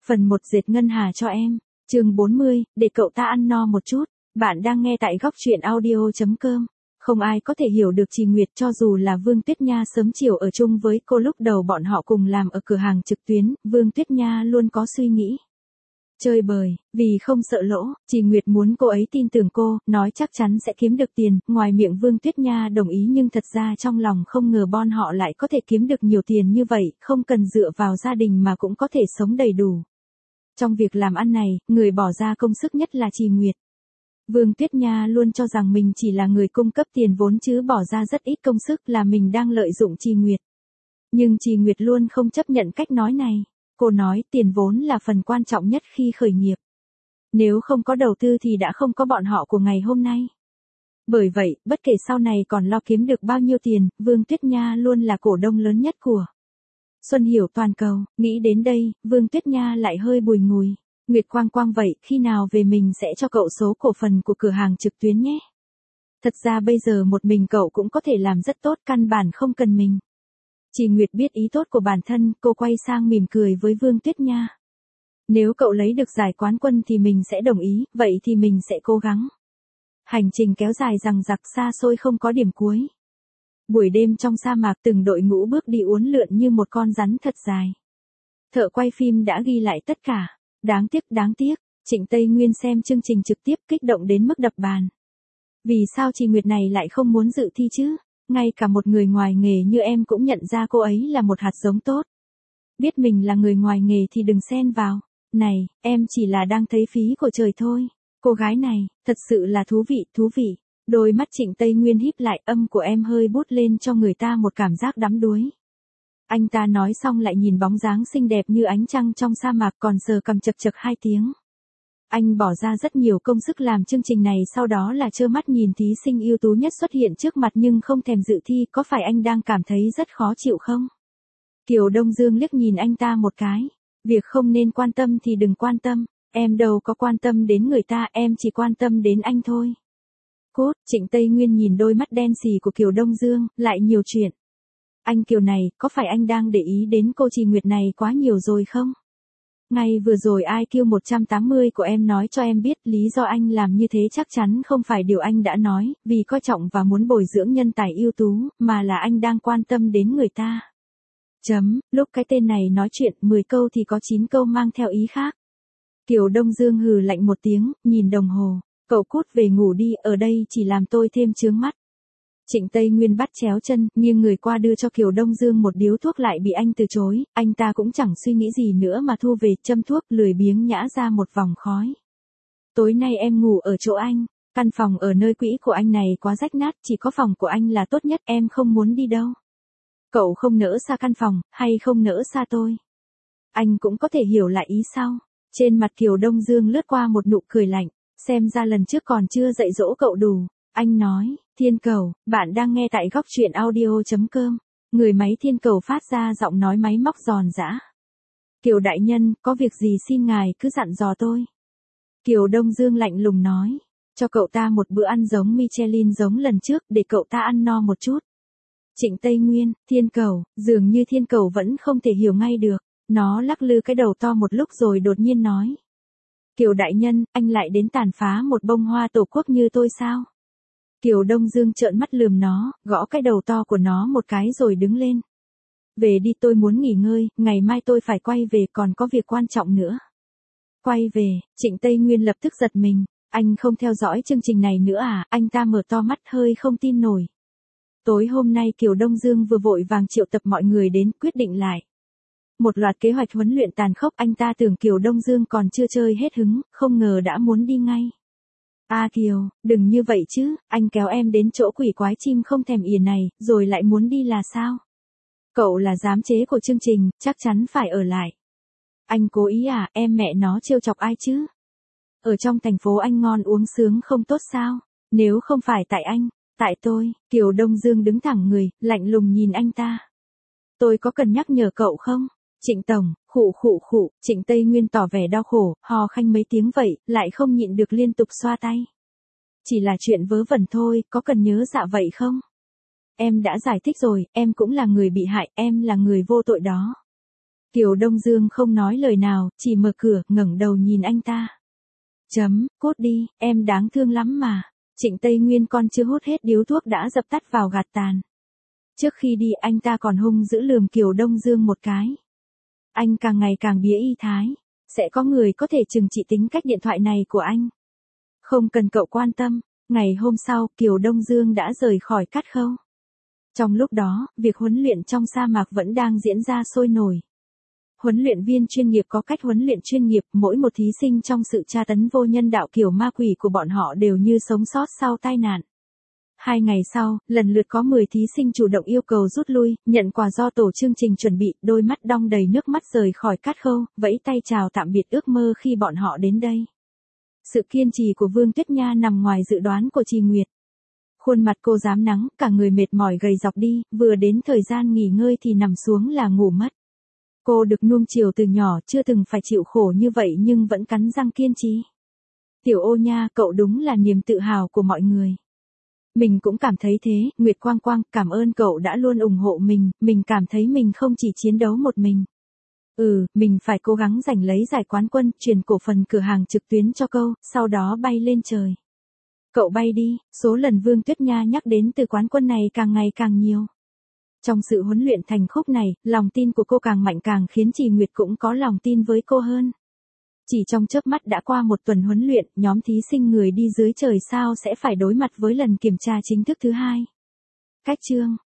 Phần 1 dệt ngân hà cho em. Chương 40, để cậu ta ăn no một chút. Bạn đang nghe tại góc truyện audio.com. Không ai có thể hiểu được Trì Nguyệt, cho dù là Vương Tuyết Nha sớm chiều ở chung với cô, lúc đầu bọn họ cùng làm ở cửa hàng trực tuyến, Vương Tuyết Nha luôn có suy nghĩ chơi bời, vì không sợ lỗ, Trì Nguyệt muốn cô ấy tin tưởng cô, nói chắc chắn sẽ kiếm được tiền, ngoài miệng Vương Tuyết Nha đồng ý nhưng thật ra trong lòng không ngờ bọn họ lại có thể kiếm được nhiều tiền như vậy, không cần dựa vào gia đình mà cũng có thể sống đầy đủ. Trong việc làm ăn này, người bỏ ra công sức nhất là Trì Nguyệt. Vương Tuyết Nha luôn cho rằng mình chỉ là người cung cấp tiền vốn chứ bỏ ra rất ít công sức, là mình đang lợi dụng Trì Nguyệt. Nhưng Trì Nguyệt luôn không chấp nhận cách nói này. Cô nói tiền vốn là phần quan trọng nhất khi khởi nghiệp. Nếu không có đầu tư thì đã không có bọn họ của ngày hôm nay. Bởi vậy, bất kể sau này còn lo kiếm được bao nhiêu tiền, Vương Tuyết Nha luôn là cổ đông lớn nhất của Xuân Hiểu toàn cầu. Nghĩ đến đây, Vương Tuyết Nha lại hơi bùi ngùi. Nguyệt Quang Quang vậy, khi nào về mình sẽ cho cậu số cổ phần của cửa hàng trực tuyến nhé. Thật ra bây giờ một mình cậu cũng có thể làm rất tốt, căn bản không cần mình. Trì Nguyệt biết ý tốt của bản thân, cô quay sang mỉm cười với Vương Tuyết Nha. Nếu cậu lấy được giải quán quân thì mình sẽ đồng ý, vậy thì mình sẽ cố gắng. Hành trình kéo dài dằng dặc xa xôi không có điểm cuối. Buổi đêm trong sa mạc, từng đội ngũ bước đi uốn lượn như một con rắn thật dài. Thợ quay phim đã ghi lại tất cả. Đáng tiếc, Trịnh Tây Nguyên xem chương trình trực tiếp kích động đến mức đập bàn. Vì sao Trì Nguyệt này lại không muốn dự thi chứ? Ngay cả một người ngoài nghề như em cũng nhận ra cô ấy là một hạt giống tốt. Biết mình là người ngoài nghề thì đừng xen vào. Này, em chỉ là đang thấy phí của trời thôi. Cô gái này, thật sự là thú vị. Đôi mắt Trịnh Tây Nguyên híp lại, âm của em hơi bút lên cho người ta một cảm giác đắm đuối. Anh ta nói xong lại nhìn bóng dáng xinh đẹp như ánh trăng trong sa mạc, còn sờ cằm chật chật 2 tiếng. Anh bỏ ra rất nhiều công sức làm chương trình này, sau đó là trơ mắt nhìn thí sinh ưu tú nhất xuất hiện trước mặt nhưng không thèm dự thi, có phải anh đang cảm thấy rất khó chịu không? Kiều Đông Dương liếc nhìn anh ta một cái. Việc không nên quan tâm thì đừng quan tâm, em đâu có quan tâm đến người ta, em chỉ quan tâm đến anh thôi. Cốt, Trịnh Tây Nguyên nhìn đôi mắt đen xì của Kiều Đông Dương, lại nhiều chuyện. Anh Kiều này, có phải anh đang để ý đến cô Trì Nguyệt này quá nhiều rồi không? Ngay vừa rồi IQ 180 của em nói cho em biết lý do anh làm như thế chắc chắn không phải điều anh đã nói, vì coi trọng và muốn bồi dưỡng nhân tài ưu tú, mà là anh đang quan tâm đến người ta. Lúc cái tên này nói chuyện 10 câu thì có 9 câu mang theo ý khác. Kiều Đông Dương hừ lạnh một tiếng, nhìn đồng hồ. Cậu cút về ngủ đi, ở đây chỉ làm tôi thêm chướng mắt. Trịnh Tây Nguyên bắt chéo chân, nghiêng người qua đưa cho Kiều Đông Dương một điếu thuốc lại bị anh từ chối, anh ta cũng chẳng suy nghĩ gì nữa mà thu về, châm thuốc, lười biếng nhả ra một vòng khói. Tối nay em ngủ ở chỗ anh, căn phòng ở nơi quỹ của anh này quá rách nát, chỉ có phòng của anh là tốt nhất, em không muốn đi đâu. Cậu không nỡ xa căn phòng, hay không nỡ xa tôi? Anh cũng có thể hiểu lại ý sau. Trên mặt Kiều Đông Dương lướt qua một nụ cười lạnh, xem ra lần trước còn chưa dạy dỗ cậu đủ. Anh nói, Thiên Cầu, bạn đang nghe tại góc truyện audio.com. Người máy Thiên Cầu phát ra giọng nói máy móc giòn giã. Kiều đại nhân, có việc gì xin ngài cứ dặn dò tôi. Kiều Đông Dương lạnh lùng nói, cho cậu ta một bữa ăn giống Michelin giống lần trước, để cậu ta ăn no một chút. Trịnh Tây Nguyên, Thiên Cầu, dường như Thiên Cầu vẫn không thể hiểu ngay được. Nó lắc lư cái đầu to một lúc rồi đột nhiên nói. Kiều đại nhân, anh lại đến tàn phá một bông hoa tổ quốc như tôi sao? Kiều Đông Dương trợn mắt lườm nó, gõ cái đầu to của nó một cái rồi đứng lên. Về đi, tôi muốn nghỉ ngơi, ngày mai tôi phải quay về, còn có việc quan trọng nữa. Quay về, Trịnh Tây Nguyên lập tức giật mình. Anh không theo dõi chương trình này nữa à? Anh ta mở to mắt hơi không tin nổi. Tối hôm nay Kiều Đông Dương vừa vội vàng triệu tập mọi người đến, quyết định lại một loạt kế hoạch huấn luyện tàn khốc. Anh ta tưởng Kiều Đông Dương còn chưa chơi hết hứng, không ngờ đã muốn đi ngay. Kiều, đừng như vậy chứ, anh kéo em đến chỗ quỷ quái chim không thèm ỉa này, rồi lại muốn đi là sao? Cậu là giám chế của chương trình, chắc chắn phải ở lại. Anh cố ý à, em mẹ nó trêu chọc ai chứ? Ở trong thành phố anh ngon uống sướng không tốt sao? Nếu không phải tại anh, tại tôi. Kiều Đông Dương đứng thẳng người, lạnh lùng nhìn anh ta. Tôi có cần nhắc nhở cậu không? Trịnh Tổng, khụ, Trịnh Tây Nguyên tỏ vẻ đau khổ, hò khanh mấy tiếng vậy, lại không nhịn được liên tục xoa tay. Chỉ là chuyện vớ vẩn thôi, có cần nhớ dạ vậy không? Em đã giải thích rồi, em cũng là người bị hại, em là người vô tội đó. Kiều Đông Dương không nói lời nào, chỉ mở cửa, ngẩng đầu nhìn anh ta. Cút đi, em đáng thương lắm mà. Trịnh Tây Nguyên con chưa hút hết điếu thuốc đã dập tắt vào gạt tàn. Trước khi đi anh ta còn hung dữ lườm Kiều Đông Dương một cái. Anh càng ngày càng bía y thái. Sẽ có người có thể trừng trị tính cách điện thoại này của anh. Không cần cậu quan tâm. Ngày hôm sau, Kiều Đông Dương đã rời khỏi Cát Khâu. Trong lúc đó, việc huấn luyện trong sa mạc vẫn đang diễn ra sôi nổi. Huấn luyện viên chuyên nghiệp có cách huấn luyện chuyên nghiệp, mỗi một thí sinh trong sự tra tấn vô nhân đạo kiểu ma quỷ của bọn họ đều như sống sót sau tai nạn. 2 ngày sau, lần lượt có 10 thí sinh chủ động yêu cầu rút lui, nhận quà do tổ chương trình chuẩn bị, đôi mắt đong đầy nước mắt rời khỏi Cát Khâu, vẫy tay chào tạm biệt ước mơ khi bọn họ đến đây. Sự kiên trì của Vương Tuyết Nha nằm ngoài dự đoán của Trì Nguyệt. Khuôn mặt cô rám nắng, cả người mệt mỏi gầy dọc đi, vừa đến thời gian nghỉ ngơi thì nằm xuống là ngủ mất. Cô được nuông chiều từ nhỏ, chưa từng phải chịu khổ như vậy nhưng vẫn cắn răng kiên trì. Tiểu Ô nha, cậu đúng là niềm tự hào của mọi người. Mình cũng cảm thấy thế, Nguyệt Quang Quang, cảm ơn cậu đã luôn ủng hộ mình cảm thấy mình không chỉ chiến đấu một mình. Mình phải cố gắng giành lấy giải quán quân, chuyển cổ phần cửa hàng trực tuyến cho câu, sau đó bay lên trời. Cậu bay đi, số lần Vương Tuyết Nha nhắc đến từ quán quân này càng ngày càng nhiều. Trong sự huấn luyện thành khúc này, lòng tin của cô càng mạnh càng khiến Trì Nguyệt cũng có lòng tin với cô hơn. Chỉ trong chớp mắt đã qua một tuần huấn luyện, nhóm thí sinh người đi dưới trời sao sẽ phải đối mặt với lần kiểm tra chính thức thứ 2. Cách chương